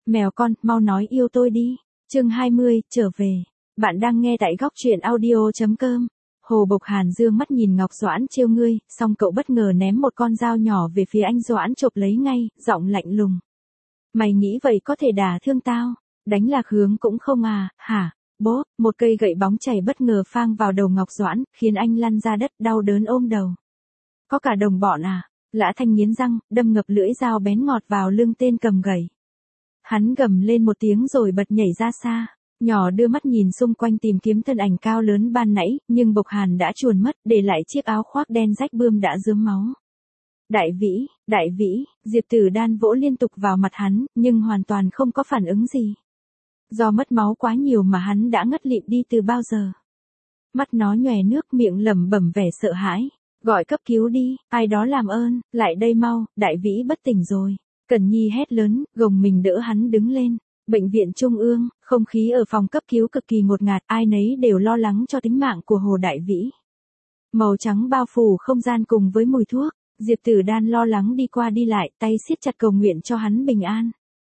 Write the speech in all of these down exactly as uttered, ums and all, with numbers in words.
Mèo con, mau nói yêu tôi đi. Chương hai mươi, trở về. Bạn đang nghe tại góc truyện audio chấm com. Hồ Bộc Hàn dương mắt nhìn Ngọc Doãn trêu ngươi, xong cậu bất ngờ ném một con dao nhỏ về phía anh Doãn chộp lấy ngay, giọng lạnh lùng. Mày nghĩ vậy có thể đả thương tao? Đánh lạc hướng cũng không à, hả? Bố, một cây gậy bóng chảy bất ngờ phang vào đầu Ngọc Doãn, khiến anh lăn ra đất đau đớn ôm đầu. Có cả đồng bọn à? Lã Thanh nghiến răng, đâm ngập lưỡi dao bén ngọt vào lưng tên cầm gậy. Hắn gầm lên một tiếng rồi bật nhảy ra xa. Nhỏ đưa mắt nhìn xung quanh tìm kiếm thân ảnh cao lớn ban nãy, nhưng Bộc Hàn đã chuồn mất, để lại chiếc áo khoác đen rách bươm đã rướm máu. Đại Vĩ, Đại Vĩ, Diệp Tử Đan vỗ liên tục vào mặt hắn, nhưng hoàn toàn không có phản ứng gì. Do mất máu quá nhiều mà hắn đã ngất lịm đi từ bao giờ. Mắt nó nhòe nước, miệng lẩm bẩm vẻ sợ hãi. Gọi cấp cứu đi, ai đó làm ơn, lại đây mau, Đại Vĩ bất tỉnh rồi. Cẩn Nhi hét lớn, gồng mình đỡ hắn đứng lên. Bệnh viện Trung ương, không khí ở phòng cấp cứu cực kỳ ngột ngạt, ai nấy đều lo lắng cho tính mạng của Hồ Đại Vĩ. Màu trắng bao phủ không gian cùng với mùi thuốc, Diệp Tử Đan lo lắng đi qua đi lại, tay siết chặt cầu nguyện cho hắn bình an.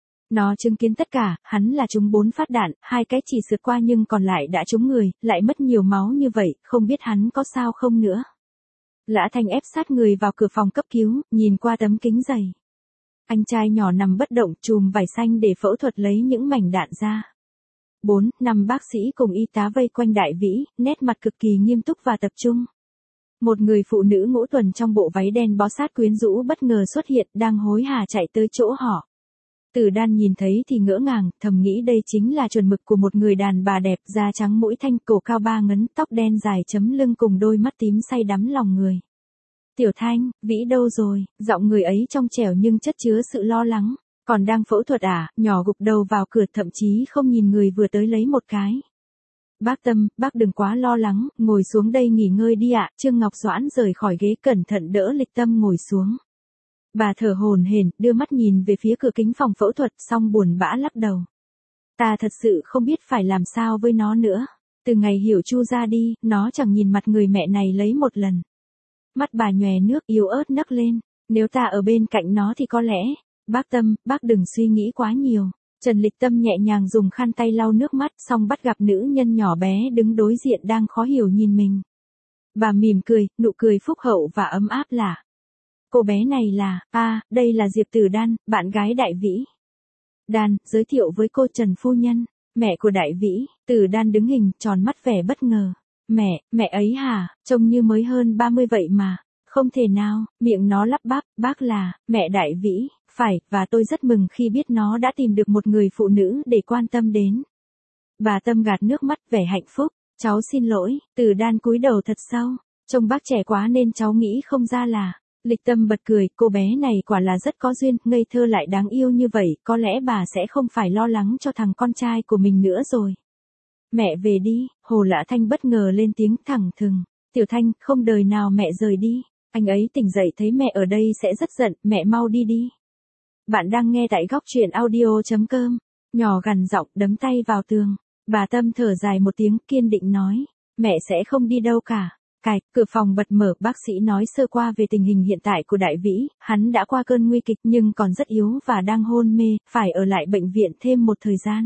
Nó chứng kiến tất cả, hắn là trúng bốn phát đạn, hai cái chỉ sượt qua nhưng còn lại đã trúng người, lại mất nhiều máu như vậy, không biết hắn có sao không nữa. Lã Thanh ép sát người vào cửa phòng cấp cứu, nhìn qua tấm kính dày. Anh trai nhỏ nằm bất động, chùm vải xanh để phẫu thuật lấy những mảnh đạn ra. Bốn, năm bác sĩ cùng y tá vây quanh Đại Vĩ, nét mặt cực kỳ nghiêm túc và tập trung. Một người phụ nữ ngũ tuần trong bộ váy đen bó sát quyến rũ bất ngờ xuất hiện, đang hối hả chạy tới chỗ họ. Tử Đan nhìn thấy thì ngỡ ngàng, thầm nghĩ đây chính là chuẩn mực của một người đàn bà đẹp, da trắng mũi thanh, cổ cao ba ngấn, tóc đen dài chấm lưng cùng đôi mắt tím say đắm lòng người. Tiểu Thanh, Vĩ đâu rồi? Giọng người ấy trong trẻo nhưng chất chứa sự lo lắng. Còn đang phẫu thuật à? Nhỏ gục đầu vào cửa, thậm chí không nhìn người vừa tới lấy một cái. Bác Tâm, bác đừng quá lo lắng, ngồi xuống đây nghỉ ngơi đi ạ. Trương Ngọc Doãn rời khỏi ghế cẩn thận đỡ Lịch Tâm ngồi xuống. Bà thở hổn hển, đưa mắt nhìn về phía cửa kính phòng phẫu thuật, xong buồn bã lắc đầu. Ta thật sự không biết phải làm sao với nó nữa. Từ ngày Hiểu Chu ra đi, nó chẳng nhìn mặt người mẹ này lấy một lần. Mắt bà nhòe nước, yếu ớt nấc lên. Nếu ta ở bên cạnh nó thì có lẽ. Bác Tâm, bác đừng suy nghĩ quá nhiều. Trần Lịch Tâm nhẹ nhàng dùng khăn tay lau nước mắt, xong bắt gặp nữ nhân nhỏ bé đứng đối diện đang khó hiểu nhìn mình. Bà mỉm cười, nụ cười phúc hậu và ấm áp lạ. Cô bé này là, a, à, đây là Diệp Tử Đan, bạn gái Đại Vĩ. Đan, giới thiệu với cô Trần phu nhân, mẹ của Đại Vĩ. Tử Đan đứng hình, tròn mắt vẻ bất ngờ. Mẹ, mẹ ấy hả, trông như mới hơn ba mươi vậy mà. Không thể nào, miệng nó lắp bắp, bác là, mẹ Đại Vĩ, phải, và tôi rất mừng khi biết nó đã tìm được một người phụ nữ để quan tâm đến. Bà Tâm gạt nước mắt vẻ hạnh phúc, cháu xin lỗi. Tử Đan cúi đầu thật sâu, trông bác trẻ quá nên cháu nghĩ không ra là. Lịch Tâm bật cười, cô bé này quả là rất có duyên, ngây thơ lại đáng yêu như vậy, có lẽ bà sẽ không phải lo lắng cho thằng con trai của mình nữa rồi. Mẹ về đi, Hồ Lã Thanh bất ngờ lên tiếng thẳng thừng. Tiểu Thanh, không đời nào mẹ rời đi. Anh ấy tỉnh dậy thấy mẹ ở đây sẽ rất giận, mẹ mau đi đi. Bạn đang nghe tại góc truyện audio chấm com. Nhỏ gằn giọng đấm tay vào tường. Bà Tâm thở dài một tiếng kiên định nói. Mẹ sẽ không đi đâu cả. Cạch, cửa phòng bật mở, bác sĩ nói sơ qua về tình hình hiện tại của Đại Vĩ, hắn đã qua cơn nguy kịch nhưng còn rất yếu và đang hôn mê, phải ở lại bệnh viện thêm một thời gian.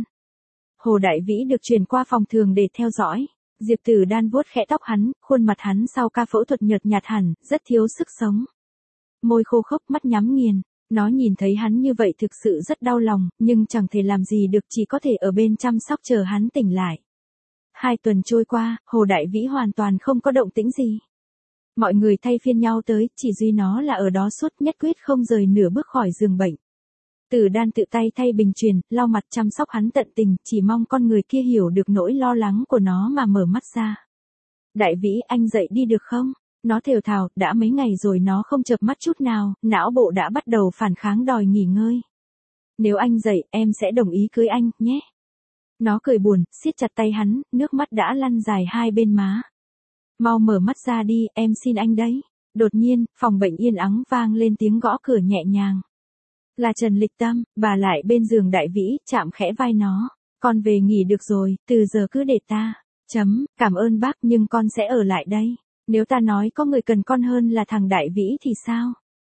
Hồ Đại Vĩ được chuyển qua phòng thường để theo dõi. Diệp Tử Đan vuốt khẽ tóc hắn, khuôn mặt hắn sau ca phẫu thuật nhợt nhạt hẳn, rất thiếu sức sống. Môi khô khốc, mắt nhắm nghiền. Nó nhìn thấy hắn như vậy thực sự rất đau lòng, nhưng chẳng thể làm gì được, chỉ có thể ở bên chăm sóc chờ hắn tỉnh lại. Hai tuần trôi qua, Hồ Đại Vĩ hoàn toàn không có động tĩnh gì. Mọi người thay phiên nhau tới, chỉ duy nó là ở đó suốt, nhất quyết không rời nửa bước khỏi giường bệnh. Tử Đan tự tay thay bình truyền, lau mặt chăm sóc hắn tận tình, chỉ mong con người kia hiểu được nỗi lo lắng của nó mà mở mắt ra. Đại Vĩ, anh dậy đi được không? Nó thều thào, đã mấy ngày rồi nó không chợp mắt chút nào, não bộ đã bắt đầu phản kháng đòi nghỉ ngơi. Nếu anh dậy, em sẽ đồng ý cưới anh, nhé. Nó cười buồn, siết chặt tay hắn, nước mắt đã lăn dài hai bên má. Mau mở mắt ra đi, em xin anh đấy. Đột nhiên, phòng bệnh yên ắng vang lên tiếng gõ cửa nhẹ nhàng. Là Trần Lịch Tâm, bà lại bên giường Đại Vĩ, chạm khẽ vai nó. Con về nghỉ được rồi, từ giờ cứ để ta. Chấm, cảm ơn bác nhưng con sẽ ở lại đây. Nếu ta nói có người cần con hơn là thằng Đại Vĩ thì sao?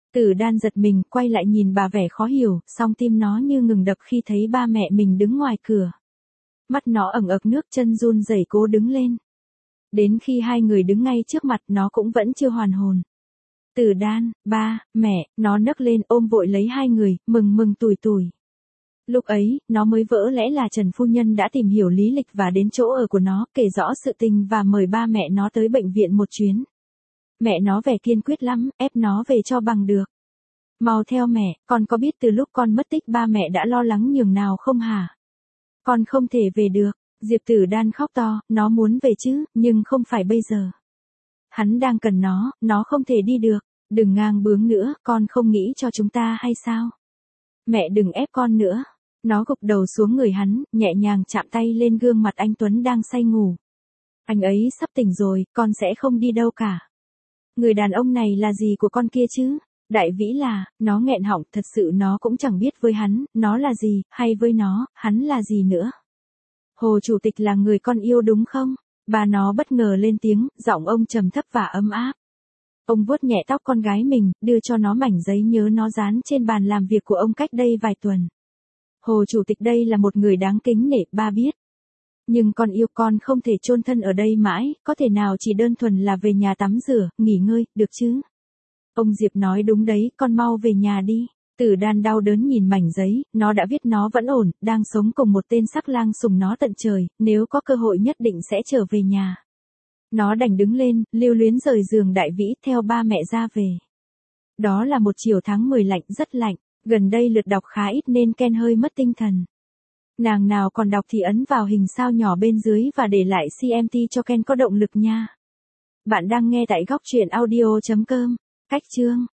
Tử Đan giật mình, quay lại nhìn bà vẻ khó hiểu, song tim nó như ngừng đập khi thấy ba mẹ mình đứng ngoài cửa. Mắt nó ẩn ực nước, chân run rẩy cố đứng lên. Đến khi hai người đứng ngay trước mặt nó cũng vẫn chưa hoàn hồn. Tử Đan, ba, mẹ, nó nấc lên ôm vội lấy hai người, mừng mừng tủi tủi. Lúc ấy, nó mới vỡ lẽ là Trần Phu Nhân đã tìm hiểu lý lịch và đến chỗ ở của nó, kể rõ sự tình và mời ba mẹ nó tới bệnh viện một chuyến. Mẹ nó vẻ kiên quyết lắm, ép nó về cho bằng được. Mau theo mẹ, con có biết từ lúc con mất tích ba mẹ đã lo lắng nhường nào không hả? Con không thể về được. Diệp Tử Đan khóc to, nó muốn về chứ, nhưng không phải bây giờ. Hắn đang cần nó, nó không thể đi được. Đừng ngang bướng nữa, con không nghĩ cho chúng ta hay sao? Mẹ đừng ép con nữa. Nó gục đầu xuống người hắn, nhẹ nhàng chạm tay lên gương mặt anh Tuấn đang say ngủ. Anh ấy sắp tỉnh rồi, con sẽ không đi đâu cả. Người đàn ông này là gì của con kia chứ? Đại Vĩ là, nó nghẹn họng, thật sự nó cũng chẳng biết với hắn, nó là gì, hay với nó, hắn là gì nữa. Hồ Chủ tịch là người con yêu đúng không? Bà nó bất ngờ lên tiếng, giọng ông trầm thấp và ấm áp. Ông vuốt nhẹ tóc con gái mình, đưa cho nó mảnh giấy nhớ nó dán trên bàn làm việc của ông cách đây vài tuần. Hồ Chủ tịch đây là một người đáng kính nể, ba biết. Nhưng con yêu con không thể chôn thân ở đây mãi, có thể nào chỉ đơn thuần là về nhà tắm rửa, nghỉ ngơi, được chứ? Ông Diệp nói đúng đấy, con mau về nhà đi. Tử Đan đau đớn nhìn mảnh giấy, nó đã viết nó vẫn ổn, đang sống cùng một tên sắc lang sùng nó tận trời, nếu có cơ hội nhất định sẽ trở về nhà. Nó đành đứng lên, lưu luyến rời giường Đại Vĩ theo ba mẹ ra về. Đó là một chiều tháng mười lạnh, rất lạnh, gần đây lượt đọc khá ít nên Ken hơi mất tinh thần. Nàng nào còn đọc thì ấn vào hình sao nhỏ bên dưới và để lại xê em tê cho Ken có động lực nha. Bạn đang nghe tại góc truyện audio chấm com. Cách chương